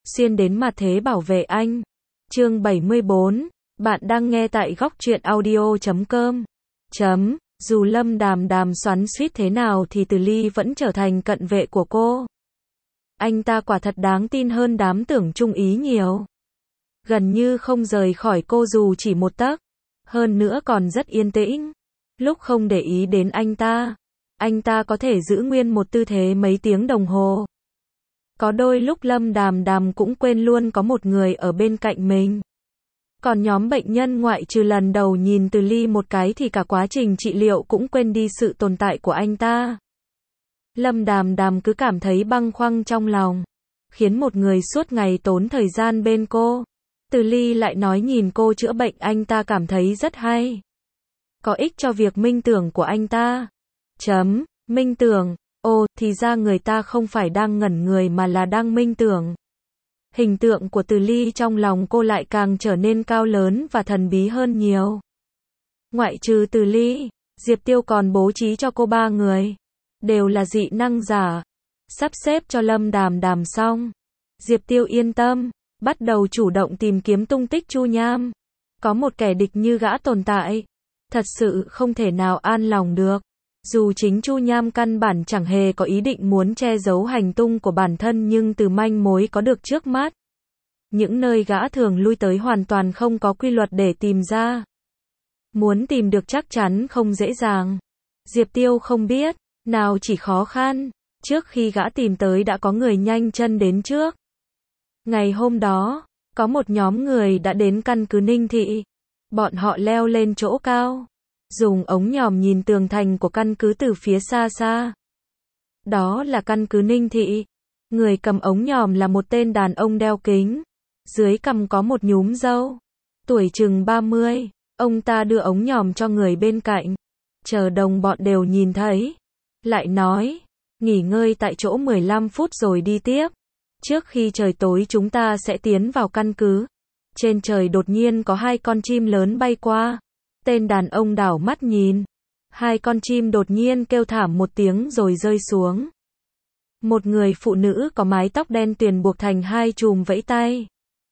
xuyên đến mặt thế bảo vệ anh. Chương 74, bạn đang nghe tại góc truyện audio.com. Dù Lâm Đàm Đàm xoắn xuýt thế nào thì Từ Ly vẫn trở thành cận vệ của cô. Anh ta quả thật đáng tin hơn đám tưởng chung ý nhiều. Gần như không rời khỏi cô dù chỉ một tấc. Hơn nữa còn rất yên tĩnh. Lúc không để ý đến anh ta có thể giữ nguyên một tư thế mấy tiếng đồng hồ. Có đôi lúc Lâm Đàm Đàm cũng quên luôn có một người ở bên cạnh mình. Còn nhóm bệnh nhân ngoại trừ lần đầu nhìn Từ Ly một cái thì cả quá trình trị liệu cũng quên đi sự tồn tại của anh ta. Lâm Đàm Đàm cứ cảm thấy bâng khuâng trong lòng. Khiến một người suốt ngày tốn thời gian bên cô. Từ Ly lại nói nhìn cô chữa bệnh anh ta cảm thấy rất hay. Có ích cho việc minh tưởng của anh ta. Minh tưởng. Ồ, thì ra người ta không phải đang ngẩn người mà là đang minh tưởng. Hình tượng của Từ Ly trong lòng cô lại càng trở nên cao lớn và thần bí hơn nhiều. Ngoại trừ Từ Ly, Diệp Tiêu còn bố trí cho cô 3 người. Đều là dị năng giả. Sắp xếp cho Lâm Đàm Đàm xong. Diệp Tiêu yên tâm, bắt đầu chủ động tìm kiếm tung tích Chu Nham. Có một kẻ địch như gã tồn tại. Thật sự không thể nào an lòng được. Dù chính Chu Nham căn bản chẳng hề có ý định muốn che giấu hành tung của bản thân nhưng từ manh mối có được trước mắt. Những nơi gã thường lui tới hoàn toàn không có quy luật để tìm ra. Muốn tìm được chắc chắn không dễ dàng. Diệp Tiêu không biết, nào chỉ khó khăn. Trước khi gã tìm tới đã có người nhanh chân đến trước. Ngày hôm đó, có một nhóm người đã đến căn cứ Ninh Thị. Bọn họ leo lên chỗ cao. Dùng ống nhòm nhìn tường thành của căn cứ từ phía xa xa. Đó là căn cứ Ninh Thị. Người cầm ống nhòm là một tên đàn ông đeo kính. Dưới cằm có một nhúm râu. Tuổi chừng 30. Ông ta đưa ống nhòm cho người bên cạnh. Chờ đồng bọn đều nhìn thấy. Lại nói, nghỉ ngơi tại chỗ 15 phút rồi đi tiếp. Trước khi trời tối chúng ta sẽ tiến vào căn cứ. Trên trời đột nhiên có 2 con chim lớn bay qua. Tên đàn ông đảo mắt nhìn. 2 con chim đột nhiên kêu thảm một tiếng rồi rơi xuống. Một người phụ nữ có mái tóc đen tuyền buộc thành 2 chùm vẫy tay.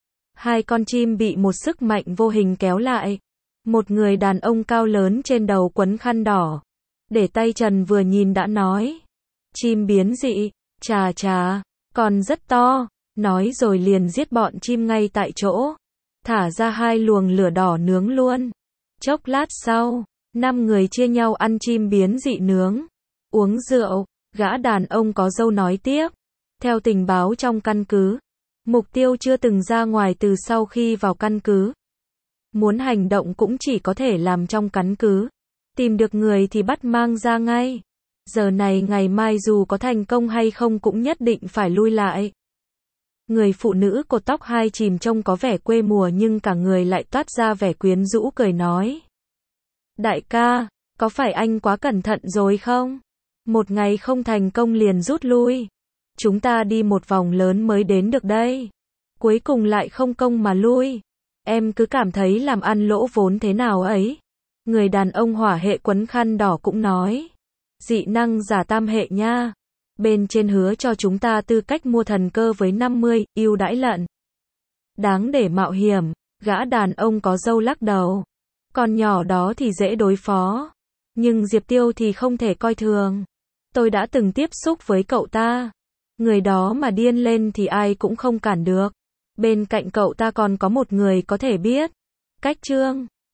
2 con chim bị một sức mạnh vô hình kéo lại. Một người đàn ông cao lớn trên đầu quấn khăn đỏ. Để tay trần vừa nhìn đã nói. Chim biến dị, chà, còn rất to. Nói rồi liền giết bọn chim ngay tại chỗ. Thả ra 2 luồng lửa đỏ nướng luôn. Chốc lát sau, 5 người chia nhau ăn chim biến dị nướng. Uống rượu, gã đàn ông có râu nói tiếp. Theo tình báo trong căn cứ, mục tiêu chưa từng ra ngoài từ sau khi vào căn cứ. Muốn hành động cũng chỉ có thể làm trong căn cứ. Tìm được người thì bắt mang ra ngay. Giờ này ngày mai dù có thành công hay không cũng nhất định phải lui lại. Người phụ nữ cột tóc 2 chìm trông có vẻ quê mùa nhưng cả người lại toát ra vẻ quyến rũ cười nói. Đại ca, có phải anh quá cẩn thận rồi không? Một ngày không thành công liền rút lui. Chúng ta đi một vòng lớn mới đến được đây. Cuối cùng lại không công mà lui. Em cứ cảm thấy làm ăn lỗ vốn thế nào ấy. Người đàn ông hỏa hệ quấn khăn đỏ cũng nói. Dị năng giả tam hệ nha. Bên trên hứa cho chúng ta tư cách mua thần cơ với 50, ưu đãi lận. Đáng để mạo hiểm, gã đàn ông có râu lắc đầu. Con nhỏ đó thì dễ đối phó. Nhưng Diệp Tiêu thì không thể coi thường. Tôi đã từng tiếp xúc với cậu ta. Người đó mà điên lên thì ai cũng không cản được. Bên cạnh cậu ta còn có một người có thể biết. Cách Trương.